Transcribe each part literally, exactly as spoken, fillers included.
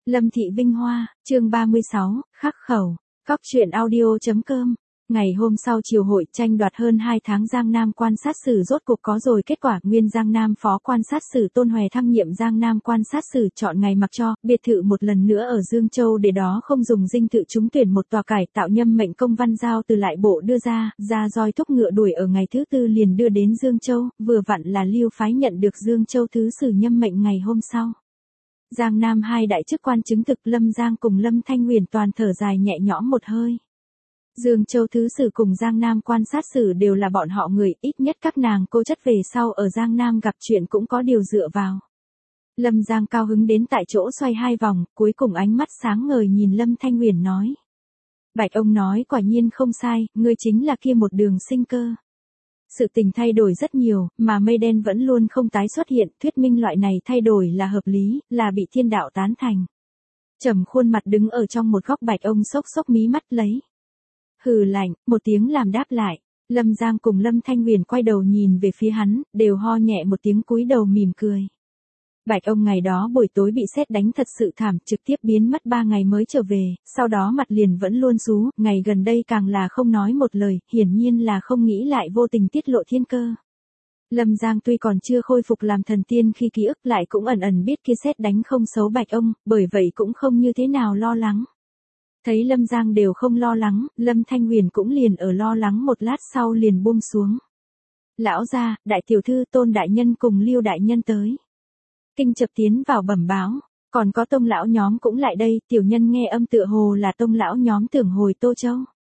Lâm Thị Vinh Hoa, chương ba mươi sáu, khắc khẩu, cóc truyện audio.com. Ngày hôm sau chiều hội tranh đoạt hơn hai tháng Giang Nam quan sát sử rốt cuộc có rồi kết quả. Nguyên Giang Nam phó quan sát sử Tôn Hòe thăng nhiệm Giang Nam quan sát sử, chọn ngày mặc cho biệt thự một lần nữa ở Dương Châu, để đó không dùng dinh thự trúng tuyển một tòa cải tạo nhâm mệnh công văn giao từ lại bộ đưa ra, ra roi thúc ngựa đuổi ở ngày thứ tư liền đưa đến Dương Châu, vừa vặn là Liêu phái nhận được Dương Châu thứ sử nhâm mệnh ngày hôm sau. Giang Nam hai đại chức quan chứng thực, Lâm Giang cùng Lâm Thanh Huyền toàn thở dài nhẹ nhõm một hơi. Dương Châu thứ sử cùng Giang Nam quan sát sử đều là bọn họ người, ít nhất các nàng cô chất về sau ở Giang Nam gặp chuyện cũng có điều dựa vào. Lâm Giang cao hứng đến tại chỗ xoay hai vòng, cuối cùng ánh mắt sáng ngời nhìn Lâm Thanh Huyền nói. Bạch ông nói quả nhiên không sai, ngươi chính là kia một đường sinh cơ. Sự tình thay đổi rất nhiều, mà mây đen vẫn luôn không tái xuất hiện, thuyết minh loại này thay đổi là hợp lý, là bị thiên đạo tán thành. Trầm khuôn mặt đứng ở trong một góc, Bạch ông sốc sốc mí mắt lấy. Hừ lạnh, một tiếng làm đáp lại. Lâm Giang cùng Lâm Thanh Huyền quay đầu nhìn về phía hắn, đều ho nhẹ một tiếng cúi đầu mỉm cười. Bạch ông ngày đó buổi tối bị sét đánh thật sự thảm, trực tiếp biến mất ba ngày mới trở về, sau đó mặt liền vẫn luôn xú, ngày gần đây càng là không nói một lời, hiển nhiên là không nghĩ lại vô tình tiết lộ thiên cơ. Lâm Giang tuy còn chưa khôi phục làm thần tiên khi ký ức, lại cũng ẩn ẩn biết kia sét đánh không xấu Bạch ông, bởi vậy cũng không như thế nào lo lắng. Thấy Lâm Giang đều không lo lắng, Lâm Thanh Huyền cũng liền ở lo lắng một lát sau liền buông xuống. Lão gia, đại tiểu thư Tôn đại nhân cùng Liêu đại nhân tới. Kinh chập tiến vào bẩm báo, còn có tông lão nhóm cũng lại đây, tiểu nhân nghe âm tựa hồ là tông lão nhóm tưởng hồi Tô Châu.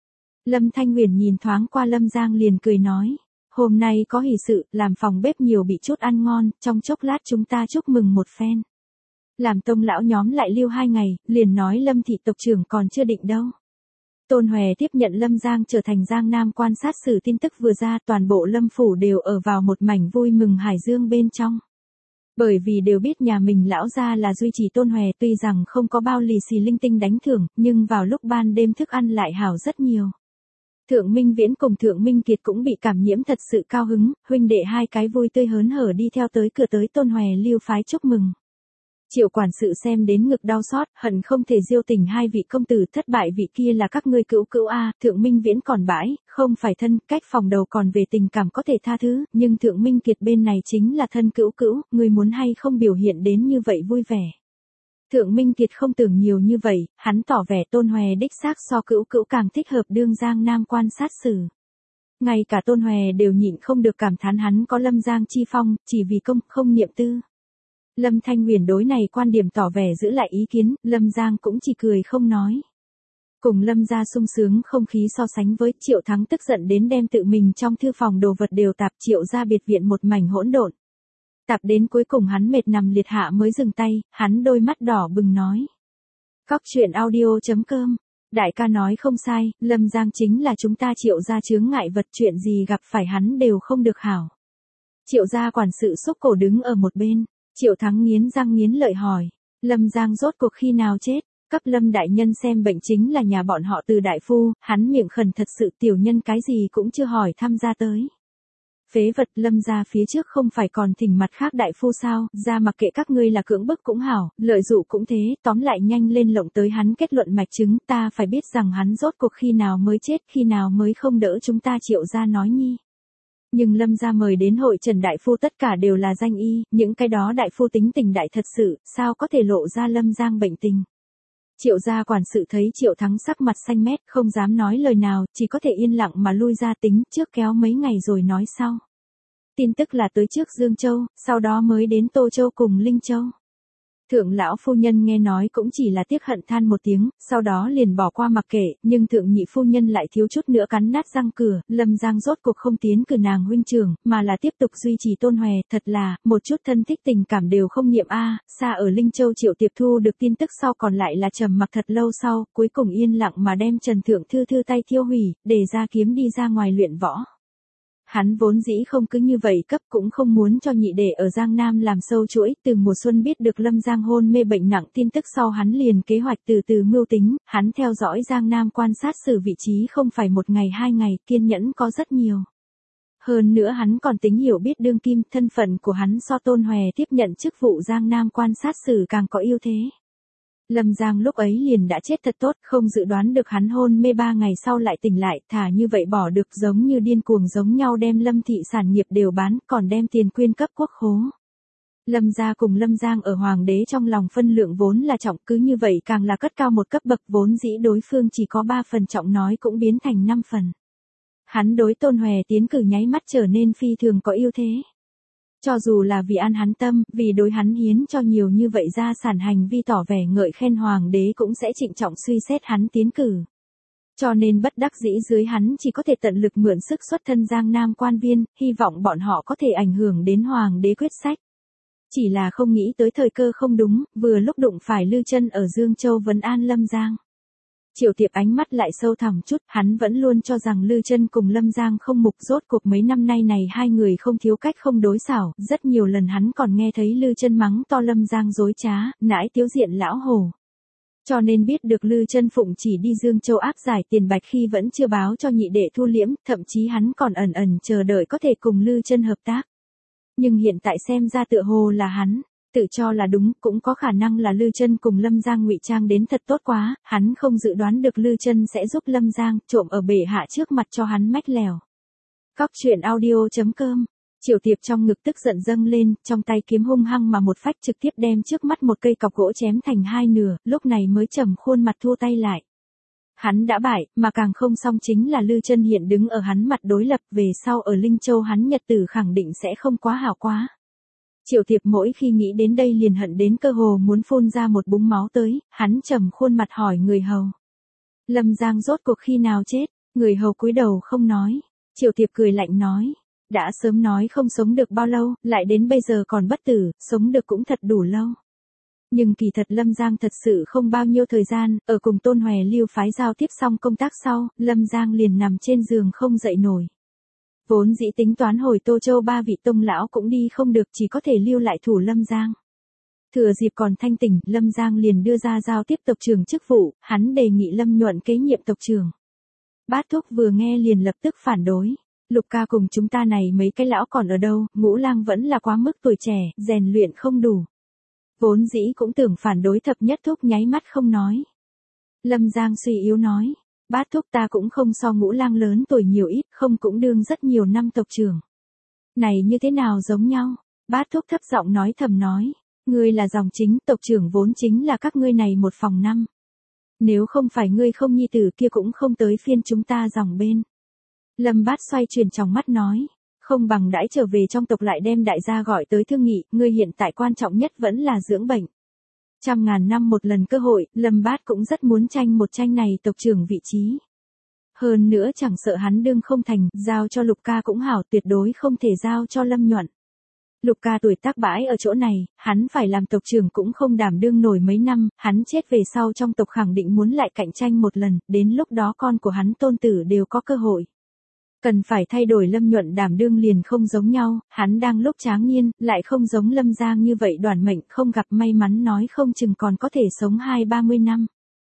Lâm Thanh Huyền nhìn thoáng qua Lâm Giang liền cười nói, hôm nay có hỷ sự, làm phòng bếp nhiều bị chút ăn ngon, trong chốc lát chúng ta chúc mừng một phen. Làm tông lão nhóm lại lưu hai ngày, liền nói Lâm thị tộc trưởng còn chưa định đâu. Tôn Hòe tiếp nhận Lâm Giang trở thành Giang Nam quan sát sử tin tức vừa ra, toàn bộ Lâm phủ đều ở vào một mảnh vui mừng hải dương bên trong. Bởi vì đều biết nhà mình lão gia là duy trì Tôn Hòe, tuy rằng không có bao lì xì linh tinh đánh thưởng, nhưng vào lúc ban đêm thức ăn lại hảo rất nhiều. Thượng Minh Viễn cùng Thượng Minh Kiệt cũng bị cảm nhiễm thật sự cao hứng, huynh đệ hai cái vui tươi hớn hở đi theo tới cửa tới Tôn Hòe lưu phái chúc mừng. Triệu quản sự xem đến ngực đau xót, hận không thể diêu tình hai vị công tử, thất bại vị kia là các ngươi cữu cữu a. Thượng Minh Viễn còn bãi, không phải thân, cách phòng đầu còn về tình cảm có thể tha thứ, nhưng Thượng Minh Kiệt bên này chính là thân cữu cữu, người muốn hay không biểu hiện đến như vậy vui vẻ. Thượng Minh Kiệt không tưởng nhiều như vậy, hắn tỏ vẻ Tôn Hòe đích xác so cữu cữu càng thích hợp đương Giang Nam quan sát sử. Ngay cả Tôn Hòe đều nhịn không được cảm thán hắn có Lâm Giang chi phong, chỉ vì công không niệm tư. Lâm Thanh Huyền đối này quan điểm tỏ vẻ giữ lại ý kiến, Lâm Giang cũng chỉ cười không nói. Cùng Lâm gia sung sướng không khí so sánh với, Triệu Thắng tức giận đến đem tự mình trong thư phòng đồ vật đều tạp, Triệu gia biệt viện một mảnh hỗn độn. Tạp đến cuối cùng hắn mệt nằm liệt hạ mới dừng tay, hắn đôi mắt đỏ bừng nói. Cóc truyện audio.com, đại ca nói không sai, Lâm Giang chính là chúng ta Triệu gia chướng ngại vật, chuyện gì gặp phải hắn đều không được hảo. Triệu gia quản sự xúc cổ đứng ở một bên. Triệu Thắng nghiến răng nghiến lợi hỏi, Lâm Giang rốt cuộc khi nào chết, cấp Lâm đại nhân xem bệnh chính là nhà bọn họ Từ đại phu, hắn miệng khẩn thật sự, tiểu nhân cái gì cũng chưa hỏi tham gia tới. Phế vật, Lâm gia phía trước không phải còn thỉnh mặt khác đại phu sao, ra mặc kệ các ngươi là cưỡng bức cũng hảo, lợi dụ cũng thế, tóm lại nhanh lên lộng tới hắn kết luận mạch chứng, ta phải biết rằng hắn rốt cuộc khi nào mới chết, khi nào mới không đỡ chúng ta Triệu gia nói nhi. Nhưng Lâm gia mời đến hội trần đại phu tất cả đều là danh y, những cái đó đại phu tính tình đại thật sự, sao có thể lộ ra Lâm Giang bệnh tình. Triệu gia quản sự thấy Triệu Thắng sắc mặt xanh mét, không dám nói lời nào, chỉ có thể yên lặng mà lui ra tính, trước kéo mấy ngày rồi nói sau. Tin tức là tới trước Dương Châu, sau đó mới đến Tô Châu cùng Linh Châu. Thượng lão phu nhân nghe nói cũng chỉ là tiếc hận than một tiếng, sau đó liền bỏ qua mặc kệ, nhưng thượng nhị phu nhân lại thiếu chút nữa cắn nát răng cửa, Lâm Giang rốt cuộc không tiến cử nàng huynh trưởng, mà là tiếp tục duy trì Tôn Hòe, thật là, một chút thân thích tình cảm đều không niệm a. Xa ở Linh Châu Triệu Tiệp thu được tin tức sau còn lại là trầm mặc thật lâu sau, cuối cùng yên lặng mà đem Trần Thượng Thư thư tay thiêu hủy, để ra kiếm đi ra ngoài luyện võ. Hắn vốn dĩ không cứ như vậy cấp, cũng không muốn cho nhị đệ ở Giang Nam làm sâu chuỗi, từ mùa xuân biết được Lâm Giang hôn mê bệnh nặng tin tức sau hắn liền kế hoạch từ từ mưu tính, hắn theo dõi Giang Nam quan sát sử vị trí không phải một ngày hai ngày, kiên nhẫn có rất nhiều. Hơn nữa hắn còn tính hiểu biết đương kim, thân phận của hắn so Tôn Hòe tiếp nhận chức vụ Giang Nam quan sát sử càng có ưu thế. Lâm Giang lúc ấy liền đã chết thật tốt, không dự đoán được hắn hôn mê ba ngày sau lại tỉnh lại, thả như vậy bỏ được giống như điên cuồng giống nhau đem Lâm thị sản nghiệp đều bán, còn đem tiền quyên cấp quốc khố. Lâm gia cùng Lâm Giang ở hoàng đế trong lòng phân lượng vốn là trọng, cứ như vậy càng là cất cao một cấp bậc, vốn dĩ đối phương chỉ có ba phần trọng nói cũng biến thành năm phần. Hắn đối Tôn Hòe tiến cử nháy mắt trở nên phi thường có ưu thế. Cho dù là vì an hắn tâm, vì đối hắn hiến cho nhiều như vậy gia sản hành vi tỏ vẻ ngợi khen hoàng đế cũng sẽ trịnh trọng suy xét hắn tiến cử. Cho nên bất đắc dĩ dưới hắn chỉ có thể tận lực mượn sức xuất thân Giang Nam quan viên, hy vọng bọn họ có thể ảnh hưởng đến hoàng đế quyết sách. Chỉ là không nghĩ tới thời cơ không đúng, vừa lúc đụng phải Lư Chân ở Dương Châu vấn an Lâm Giang. Triệu Tiệp ánh mắt lại sâu thẳm chút, hắn vẫn luôn cho rằng Lư Chân cùng Lâm Giang không mục, rốt cuộc mấy năm nay này hai người không thiếu cách không đối xảo, rất nhiều lần hắn còn nghe thấy Lư Chân mắng to Lâm Giang dối trá, nãi tiếu diện lão hồ. Cho nên biết được Lư Chân phụng chỉ đi Dương Châu áp giải tiền bạch khi vẫn chưa báo cho nhị đệ thu liễm, thậm chí hắn còn ẩn ẩn chờ đợi có thể cùng Lư Chân hợp tác. Nhưng hiện tại xem ra tựa hồ là hắn tự cho là đúng, cũng có khả năng là Lư Chân cùng Lâm Giang ngụy trang đến thật tốt quá, hắn không dự đoán được Lư Chân sẽ giúp Lâm Giang trộm ở bệ hạ trước mặt cho hắn mách lèo. Cóc truyện audio chấm com. Triệu Tiệp trong ngực tức giận dâng lên, trong tay kiếm hung hăng mà một phách trực tiếp đem trước mắt một cây cọc gỗ chém thành hai nửa, lúc này mới trầm khuôn mặt thua tay lại. Hắn đã bại, mà càng không xong chính là Lư Chân hiện đứng ở hắn mặt đối lập, về sau ở Linh Châu hắn nhật tử khẳng định sẽ không quá hảo quá. Triệu Tiệp mỗi khi nghĩ đến đây liền hận đến cơ hồ muốn phun ra một búng máu tới, hắn trầm khuôn mặt hỏi người hầu. Lâm Giang rốt cuộc khi nào chết, người hầu cúi đầu không nói. Triệu Tiệp cười lạnh nói, đã sớm nói không sống được bao lâu, lại đến bây giờ còn bất tử, sống được cũng thật đủ lâu. Nhưng kỳ thật Lâm Giang thật sự không bao nhiêu thời gian, ở cùng Tôn Hòe Lưu phái giao tiếp xong công tác sau, Lâm Giang liền nằm trên giường không dậy nổi. Vốn dĩ tính toán hồi Tô Châu ba vị tông lão cũng đi không được, chỉ có thể lưu lại thủ Lâm Giang. Thừa dịp còn thanh tỉnh, Lâm Giang liền đưa ra giao tiếp tộc trưởng chức vụ, hắn đề nghị Lâm Nhuận kế nhiệm tộc trưởng. Bát Thúc vừa nghe liền lập tức phản đối. Lục ca cùng chúng ta này mấy cái lão còn ở đâu, Ngũ Lang vẫn là quá mức tuổi trẻ, rèn luyện không đủ. Vốn dĩ cũng tưởng phản đối Thập Nhất Thúc nháy mắt không nói. Lâm Giang suy yếu nói, Bát Thúc ta cũng không so Ngũ Lang lớn tuổi nhiều ít, không cũng đương rất nhiều năm tộc trưởng. Này như thế nào giống nhau? Bát Thúc thấp giọng nói thầm nói, ngươi là dòng chính, tộc trưởng vốn chính là các ngươi này một phòng năm. Nếu không phải ngươi không nhi tử kia cũng không tới phiên chúng ta dòng bên. Lâm Bát xoay chuyển trong mắt nói, không bằng đãi trở về trong tộc lại đem đại gia gọi tới thương nghị, ngươi hiện tại quan trọng nhất vẫn là dưỡng bệnh. Trăm ngàn năm một lần cơ hội, Lâm Bát cũng rất muốn tranh một tranh này tộc trưởng vị trí. Hơn nữa chẳng sợ hắn đương không thành, giao cho Lục ca cũng hảo, tuyệt đối không thể giao cho Lâm Nhuận. Lục ca tuổi tác bãi ở chỗ này, hắn phải làm tộc trưởng cũng không đảm đương nổi mấy năm, hắn chết về sau trong tộc khẳng định muốn lại cạnh tranh một lần, đến lúc đó con của hắn tôn tử đều có cơ hội. Cần phải thay đổi Lâm Nhuận đảm đương liền không giống nhau, hắn đang lúc tráng niên, lại không giống Lâm Giang như vậy đoản mệnh, không gặp may mắn nói không chừng còn có thể sống hai ba mươi năm.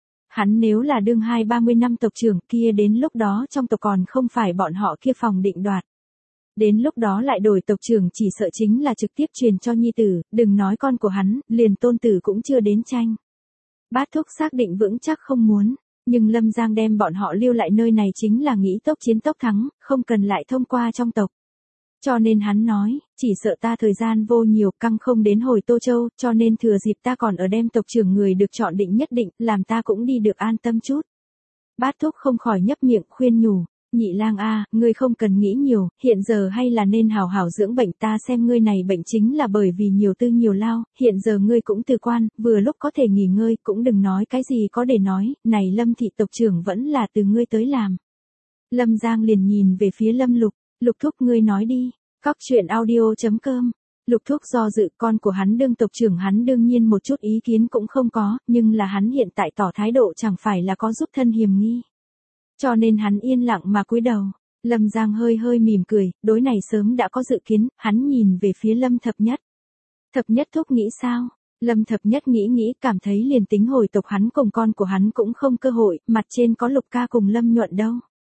Hắn nếu là đương hai ba mươi năm tộc trưởng kia đến lúc đó trong tộc còn không phải bọn họ kia phòng định đoạt. Đến lúc đó lại đổi tộc trưởng chỉ sợ chính là trực tiếp truyền cho nhi tử, đừng nói con của hắn, liền tôn tử cũng chưa đến tranh. Bát Thúc xác định vững chắc không muốn. Nhưng Lâm Giang đem bọn họ lưu lại nơi này chính là nghĩ tốc chiến tốc thắng, không cần lại thông qua trong tộc. Cho nên hắn nói, chỉ sợ ta thời gian vô nhiều, căng không đến hồi Tô Châu, cho nên thừa dịp ta còn ở đem tộc trưởng người được chọn định nhất định, làm ta cũng đi được an tâm chút. Bát Thúc không khỏi nhấp miệng khuyên nhủ, Nhị Lang a, ngươi không cần nghĩ nhiều, hiện giờ hay là nên hảo hảo dưỡng bệnh, ta xem ngươi này bệnh chính là bởi vì nhiều tư nhiều lao, hiện giờ ngươi cũng từ quan, vừa lúc có thể nghỉ ngơi, cũng đừng nói cái gì có để nói, này Lâm thị tộc trưởng vẫn là từ ngươi tới làm. Lâm Giang liền nhìn về phía Lâm Lục, Lục Thúc ngươi nói đi. Cóc truyện audio chấm com. Lục Thúc do dự, con của hắn đương tộc trưởng hắn đương nhiên một chút ý kiến cũng không có, nhưng là hắn hiện tại tỏ thái độ chẳng phải là có giúp thân hiềm nghi. Cho nên hắn yên lặng mà cúi đầu. Lâm Giang hơi hơi mỉm cười, đối này sớm đã có dự kiến, hắn nhìn về phía Lâm Thập Nhất. Thập Nhất Thúc nghĩ sao? Lâm Thập Nhất nghĩ nghĩ, cảm thấy liền tính hồi tộc hắn cùng con của hắn cũng không cơ hội, mặt trên có Lục ca cùng Lâm Nhuận đâu.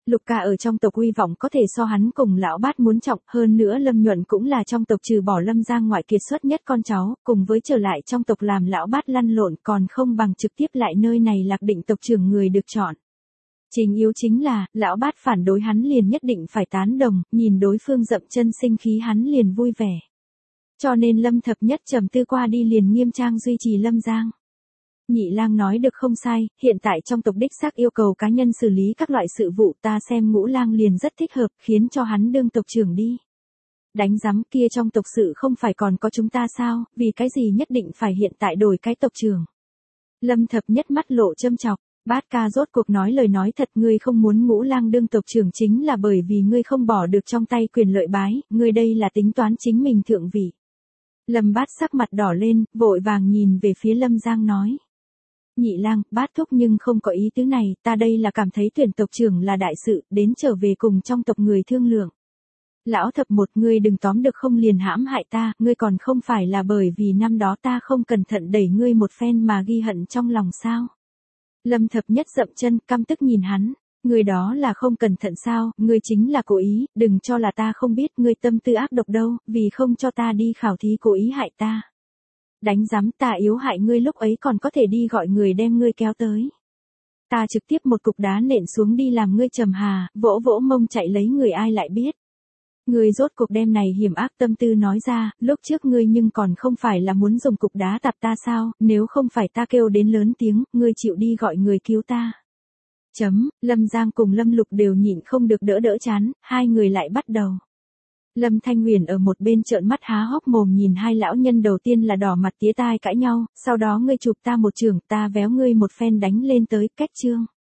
Lục ca ở trong tộc uy vọng có thể so hắn cùng lão bát muốn trọng, hơn nữa Lâm Nhuận cũng là trong tộc trừ bỏ Lâm Giang ngoại kiệt xuất nhất con cháu, cùng với trở lại trong tộc làm lão bát lăn lộn còn không bằng trực tiếp lại nơi này lạc định tộc trưởng người được chọn. Chính yếu chính là, lão bát phản đối hắn liền nhất định phải tán đồng, nhìn đối phương dậm chân sinh khí hắn liền vui vẻ. Cho nên Lâm Thập Nhất trầm tư qua đi liền nghiêm trang duy trì Lâm Giang. Nhị lang nói được không sai, hiện tại trong tộc đích xác yêu cầu cá nhân xử lý các loại sự vụ, ta xem Ngũ lang liền rất thích hợp, khiến cho hắn đương tộc trưởng đi. Đánh giám kia trong tộc sự không phải còn có chúng ta sao, vì cái gì nhất định phải hiện tại đổi cái tộc trưởng. Lâm Thập Nhất mắt lộ châm chọc, Bát ca rốt cuộc nói lời nói thật, ngươi không muốn Ngũ lang đương tộc trưởng chính là bởi vì ngươi không bỏ được trong tay quyền lợi bái, ngươi đây là tính toán chính mình thượng vị. Lâm Bát sắc mặt đỏ lên, vội vàng nhìn về phía Lâm Giang nói. Nhị lang, Bát thúc nhưng không có ý tứ này, ta đây là cảm thấy tuyển tộc trưởng là đại sự, đến trở về cùng trong tộc người thương lượng. Lão Thập Một, ngươi đừng tóm được không liền hãm hại ta, ngươi còn không phải là bởi vì năm đó ta không cẩn thận đẩy ngươi một phen mà ghi hận trong lòng sao. Lâm Thập Nhất dậm chân, căm tức nhìn hắn, ngươi đó là không cẩn thận sao, ngươi chính là cố ý, đừng cho là ta không biết ngươi tâm tư ác độc đâu, vì không cho ta đi khảo thí cố ý hại ta. Đánh giám, ta yếu hại ngươi lúc ấy còn có thể đi gọi người đem ngươi kéo tới. Ta trực tiếp một cục đá nện xuống đi làm ngươi trầm hà, vỗ vỗ mông chạy lấy người ai lại biết. Ngươi rốt cuộc đem này hiểm ác tâm tư nói ra, lúc trước ngươi nhưng còn không phải là muốn dùng cục đá tạp ta sao, nếu không phải ta kêu đến lớn tiếng, ngươi chịu đi gọi người cứu ta. Chấm, Lâm Giang cùng Lâm Lục đều nhịn không được đỡ đỡ chán, hai người lại bắt đầu. Lâm Thanh Huyền ở một bên trợn mắt há hốc mồm nhìn hai lão nhân, đầu tiên là đỏ mặt tía tai cãi nhau, sau đó ngươi chụp ta một chưởng, ta véo ngươi một phen đánh lên tới, cách chương.